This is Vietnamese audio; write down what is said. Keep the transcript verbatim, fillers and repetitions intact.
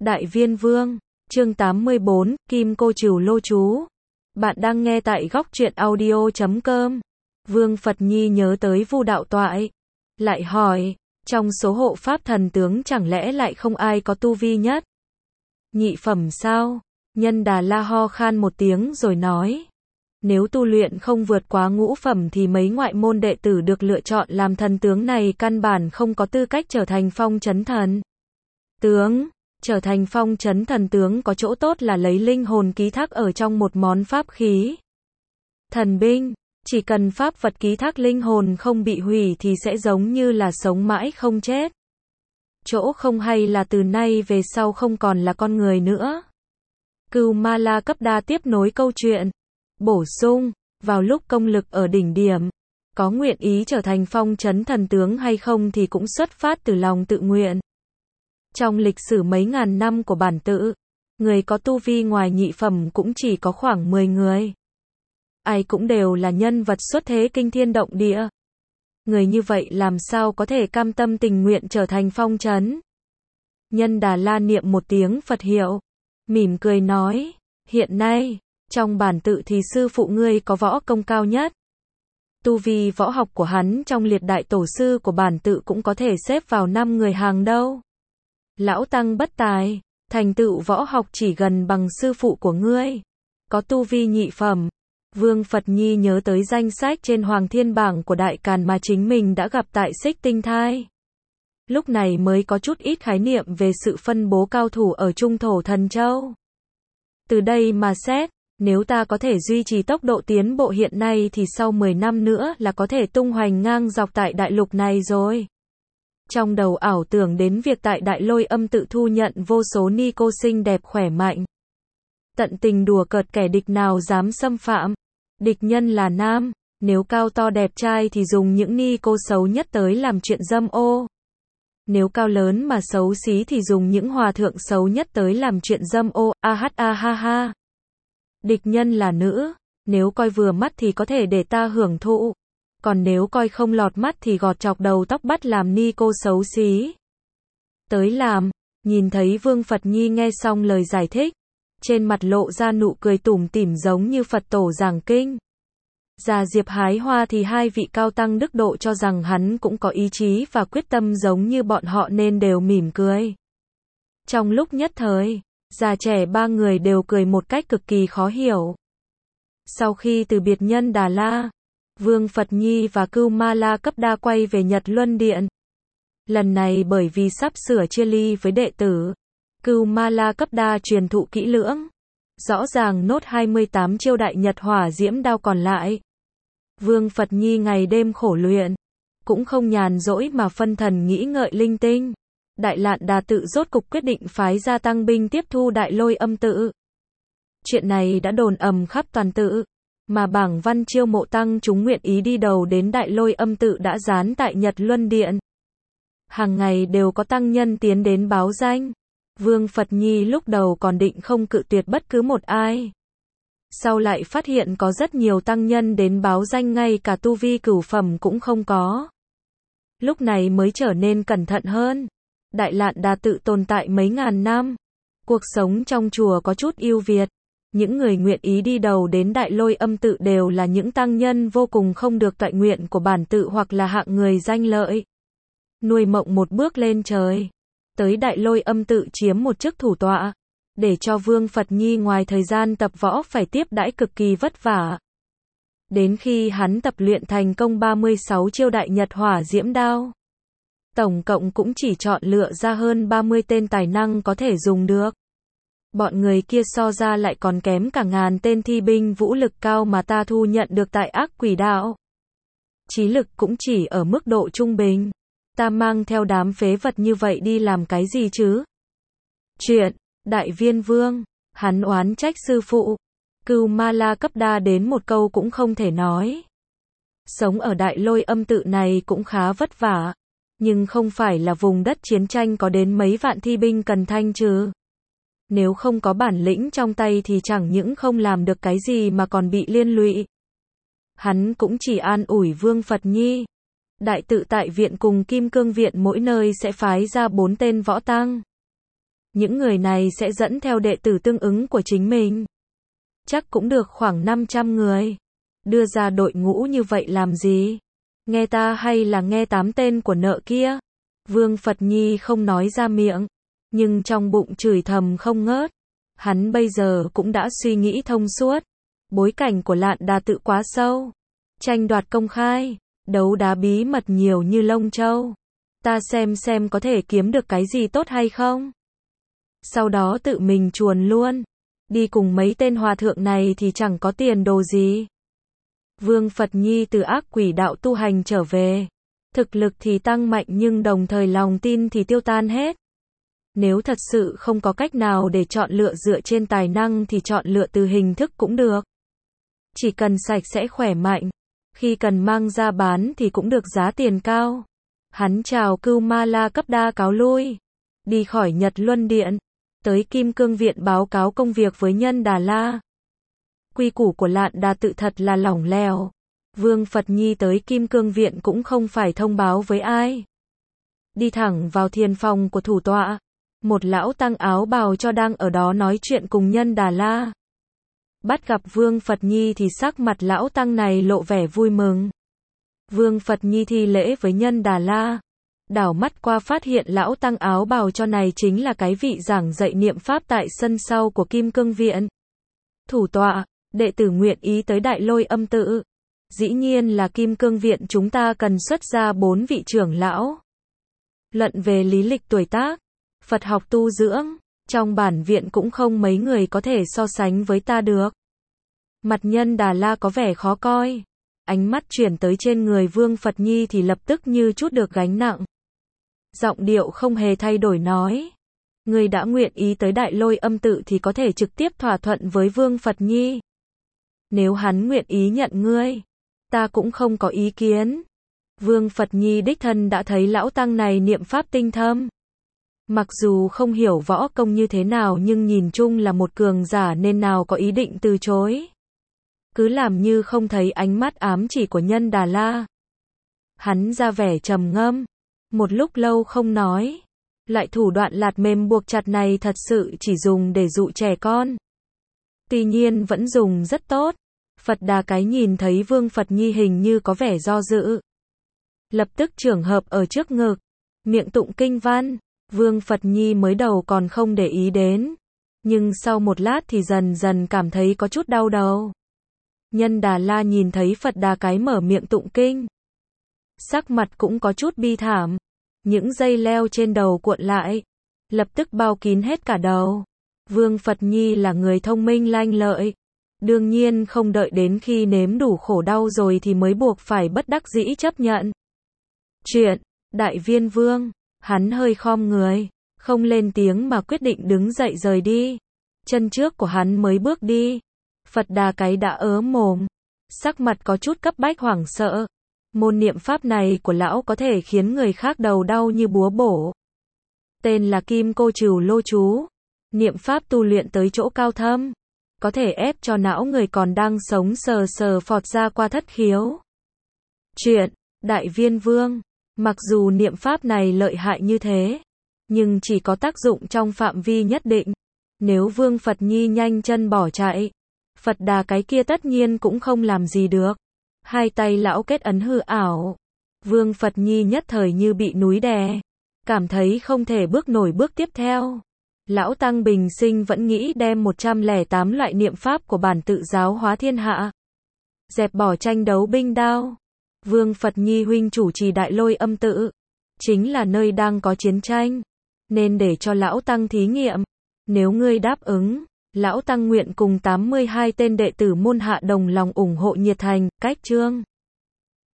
Đại Viên Vương, chương tám mươi bốn, Kim Cô Trừu Lô Chú. Bạn đang nghe tại góc truyện audio chấm com. Vương Phật Nhi nhớ tới Vu Đạo Toại, lại hỏi, trong số hộ pháp thần tướng chẳng lẽ lại không ai có tu vi nhất? Nhị phẩm sao? Nhân Đà La ho khan một tiếng rồi nói, nếu tu luyện không vượt quá ngũ phẩm thì mấy ngoại môn đệ tử được lựa chọn làm thần tướng này căn bản không có tư cách trở thành phong trấn thần tướng. Trở thành phong trấn thần tướng có chỗ tốt là lấy linh hồn ký thác ở trong một món pháp khí thần binh, chỉ cần pháp vật ký thác linh hồn không bị hủy thì sẽ giống như là sống mãi không chết. Chỗ không hay là từ nay về sau không còn là con người nữa. Cưu Ma La Cấp Đa tiếp nối câu chuyện, bổ sung, vào lúc công lực ở đỉnh điểm, có nguyện ý trở thành phong trấn thần tướng hay không thì cũng xuất phát từ lòng tự nguyện. Trong lịch sử mấy ngàn năm của bản tự, người có tu vi ngoài nhị phẩm cũng chỉ có khoảng mười người. Ai cũng đều là nhân vật xuất thế kinh thiên động địa. Người như vậy làm sao có thể cam tâm tình nguyện trở thành phong trấn? Nhân Đà La niệm một tiếng Phật hiệu, mỉm cười nói, hiện nay, trong bản tự thì sư phụ ngươi có võ công cao nhất. Tu vi võ học của hắn trong liệt đại tổ sư của bản tự cũng có thể xếp vào năm người hàng đầu. Lão Tăng bất tài, thành tựu võ học chỉ gần bằng sư phụ của ngươi, có tu vi nhị phẩm. Vương Phật Nhi nhớ tới danh sách trên Hoàng Thiên Bảng của Đại Càn mà chính mình đã gặp tại Xích Tinh Thai. Lúc này mới có chút ít khái niệm về sự phân bố cao thủ ở Trung Thổ Thần Châu. Từ đây mà xét, nếu ta có thể duy trì tốc độ tiến bộ hiện nay thì sau mười năm nữa là có thể tung hoành ngang dọc tại đại lục này rồi. Trong đầu ảo tưởng đến việc tại Đại Lôi Âm tự thu nhận vô số ni cô xinh đẹp khỏe mạnh. Tận tình đùa cợt kẻ địch nào dám xâm phạm. Địch nhân là nam, nếu cao to đẹp trai thì dùng những ni cô xấu nhất tới làm chuyện dâm ô. Nếu cao lớn mà xấu xí thì dùng những hòa thượng xấu nhất tới làm chuyện dâm ô, a hát a ha ha. Địch nhân là nữ, nếu coi vừa mắt thì có thể để ta hưởng thụ. Còn nếu coi không lọt mắt thì gọt chọc đầu tóc bắt làm ni cô xấu xí. Tới làm, nhìn thấy Vương Phật Nhi nghe xong lời giải thích, trên mặt lộ ra nụ cười tủm tỉm giống như Phật tổ giảng kinh. Già Diệp hái hoa thì hai vị cao tăng đức độ cho rằng hắn cũng có ý chí và quyết tâm giống như bọn họ nên đều mỉm cười. Trong lúc nhất thời, già trẻ ba người đều cười một cách cực kỳ khó hiểu. Sau khi từ biệt Nhân Đà La, Vương Phật Nhi và Cưu Ma La Cấp Đa quay về Nhật Luân Điện. Lần này bởi vì sắp sửa chia ly với đệ tử, Cưu Ma La Cấp Đa truyền thụ kỹ lưỡng, rõ ràng nốt hai mươi tám chiêu đại nhật hỏa diễm đao còn lại. Vương Phật Nhi ngày đêm khổ luyện, cũng không nhàn rỗi mà phân thần nghĩ ngợi linh tinh. Đại Lạn Đà tự rốt cục quyết định phái ra tăng binh tiếp thu Đại Lôi Âm tự. Chuyện này đã đồn ầm khắp toàn tự, mà bảng văn chiêu mộ tăng chúng nguyện ý đi đầu đến Đại Lôi Âm tự đã dán tại Nhật Luân Điện. Hàng ngày đều có tăng nhân tiến đến báo danh. Vương Phật Nhi lúc đầu còn định không cự tuyệt bất cứ một ai. Sau lại phát hiện có rất nhiều tăng nhân đến báo danh ngay cả tu vi cửu phẩm cũng không có. Lúc này mới trở nên cẩn thận hơn. Đại Lạn Đà tự tồn tại mấy ngàn năm. Cuộc sống trong chùa có chút ưu việt. Những người nguyện ý đi đầu đến Đại Lôi Âm tự đều là những tăng nhân vô cùng không được toại nguyện của bản tự hoặc là hạng người danh lợi. Nuôi mộng một bước lên trời. Tới Đại Lôi Âm tự chiếm một chức thủ tọa, để cho Vương Phật Nhi ngoài thời gian tập võ phải tiếp đãi cực kỳ vất vả. Đến khi hắn tập luyện thành công ba mươi sáu chiêu đại nhật hỏa diễm đao, tổng cộng cũng chỉ chọn lựa ra hơn ba mươi tên tài năng có thể dùng được. Bọn người kia so ra lại còn kém cả ngàn tên thi binh vũ lực cao mà ta thu nhận được tại Ác Quỷ Đạo. Trí lực cũng chỉ ở mức độ trung bình. Ta mang theo đám phế vật như vậy đi làm cái gì chứ? Chuyện, Đại Viên Vương, hắn oán trách sư phụ. Cưu Ma La Cấp Đa đến một câu cũng không thể nói. Sống ở Đại Lôi Âm tự này cũng khá vất vả. Nhưng không phải là vùng đất chiến tranh có đến mấy vạn thi binh cần thanh trừ. Nếu không có bản lĩnh trong tay thì chẳng những không làm được cái gì mà còn bị liên lụy. Hắn cũng chỉ an ủi Vương Phật Nhi. Đại tự tại viện cùng Kim Cương viện mỗi nơi sẽ phái ra bốn tên võ tăng. Những người này sẽ dẫn theo đệ tử tương ứng của chính mình. Chắc cũng được khoảng năm trăm người. Đưa ra đội ngũ như vậy làm gì? Nghe ta hay là nghe tám tên của nợ kia? Vương Phật Nhi không nói ra miệng, nhưng trong bụng chửi thầm không ngớt. Hắn bây giờ cũng đã suy nghĩ thông suốt. Bối cảnh của Lạn Đà Tự quá sâu. Tranh đoạt công khai, đấu đá bí mật nhiều như lông châu. Ta xem xem có thể kiếm được cái gì tốt hay không. Sau đó tự mình chuồn luôn. Đi cùng mấy tên hòa thượng này thì chẳng có tiền đồ gì. Vương Phật Nhi từ ác quỷ đạo tu hành trở về. Thực lực thì tăng mạnh nhưng đồng thời lòng tin thì tiêu tan hết. Nếu thật sự không có cách nào để chọn lựa dựa trên tài năng thì chọn lựa từ hình thức cũng được. Chỉ cần sạch sẽ khỏe mạnh. Khi cần mang ra bán thì cũng được giá tiền cao. Hắn chào Cưu Ma La cấp đa cáo lui. Đi khỏi Nhật Luân Điện. Tới Kim Cương Viện báo cáo công việc với Nhân Đà La. Quy củ của Lạn Đà Tự thật là lỏng lẻo. Vương Phật Nhi tới Kim Cương Viện cũng không phải thông báo với ai. Đi thẳng vào thiền phòng của thủ tọa. Một lão tăng áo bào cho đang ở đó nói chuyện cùng Nhân Đà La. Bắt gặp Vương Phật Nhi thì sắc mặt lão tăng này lộ vẻ vui mừng. Vương Phật Nhi thi lễ với Nhân Đà La. Đảo mắt qua phát hiện lão tăng áo bào cho này chính là cái vị giảng dạy niệm pháp tại sân sau của Kim Cương Viện. Thủ tọa, đệ tử nguyện ý tới Đại Lôi Âm Tự. Dĩ nhiên là Kim Cương Viện chúng ta cần xuất ra bốn vị trưởng lão. Luận về lý lịch tuổi tác, Phật học tu dưỡng, trong bản viện cũng không mấy người có thể so sánh với ta được. Mặt Nhân Đà La có vẻ khó coi. Ánh mắt chuyển tới trên người Vương Phật Nhi thì lập tức như chút được gánh nặng. Giọng điệu không hề thay đổi nói. Người đã nguyện ý tới Đại Lôi Âm Tự thì có thể trực tiếp thỏa thuận với Vương Phật Nhi. Nếu hắn nguyện ý nhận ngươi, ta cũng không có ý kiến. Vương Phật Nhi đích thân đã thấy lão tăng này niệm pháp tinh thâm. Mặc dù không hiểu võ công như thế nào nhưng nhìn chung là một cường giả nên nào có ý định từ chối. Cứ làm như không thấy ánh mắt ám chỉ của Nhân Đà La. Hắn ra vẻ trầm ngâm. Một lúc lâu không nói. Loại thủ đoạn lạt mềm buộc chặt này thật sự chỉ dùng để dụ trẻ con. Tuy nhiên vẫn dùng rất tốt. Phật Đà Cái nhìn thấy Vương Phật Nhi hình như có vẻ do dự. Lập tức trường hợp ở trước ngực. Miệng tụng kinh văn. Vương Phật Nhi mới đầu còn không để ý đến. Nhưng sau một lát thì dần dần cảm thấy có chút đau đầu. Nhân Đà La nhìn thấy Phật Đà Cái mở miệng tụng kinh. Sắc mặt cũng có chút bi thảm. Những dây leo trên đầu cuộn lại. Lập tức bao kín hết cả đầu. Vương Phật Nhi là người thông minh lanh lợi. Đương nhiên không đợi đến khi nếm đủ khổ đau rồi thì mới buộc phải bất đắc dĩ chấp nhận. Chuyện, Đại Viên Vương, hắn hơi khom người, không lên tiếng mà quyết định đứng dậy rời đi. Chân trước của hắn mới bước đi. Phật Đà Cái đã ớ mồm. Sắc mặt có chút cấp bách hoảng sợ. Môn niệm pháp này của lão có thể khiến người khác đầu đau như búa bổ. Tên là Kim Cô Trừu Lô Chú. Niệm pháp tu luyện tới chỗ cao thâm. Có thể ép cho não người còn đang sống sờ sờ phọt ra qua thất khiếu. Chuyện, Đại Viên Vương. Mặc dù niệm pháp này lợi hại như thế, nhưng chỉ có tác dụng trong phạm vi nhất định. Nếu Vương Phật Nhi nhanh chân bỏ chạy, Phật Đà Cái kia tất nhiên cũng không làm gì được. Hai tay lão kết ấn hư ảo. Vương Phật Nhi nhất thời như bị núi đè. Cảm thấy không thể bước nổi bước tiếp theo. Lão Tăng bình sinh vẫn nghĩ đem một trăm lẻ tám loại niệm pháp của bản tự giáo hóa thiên hạ. Dẹp bỏ tranh đấu binh đao. Vương Phật Nhi huynh chủ trì Đại Lôi Âm Tự. Chính là nơi đang có chiến tranh. Nên để cho Lão Tăng thí nghiệm. Nếu ngươi đáp ứng, Lão Tăng nguyện cùng tám mươi hai tên đệ tử môn hạ đồng lòng ủng hộ nhiệt thành, cách chương.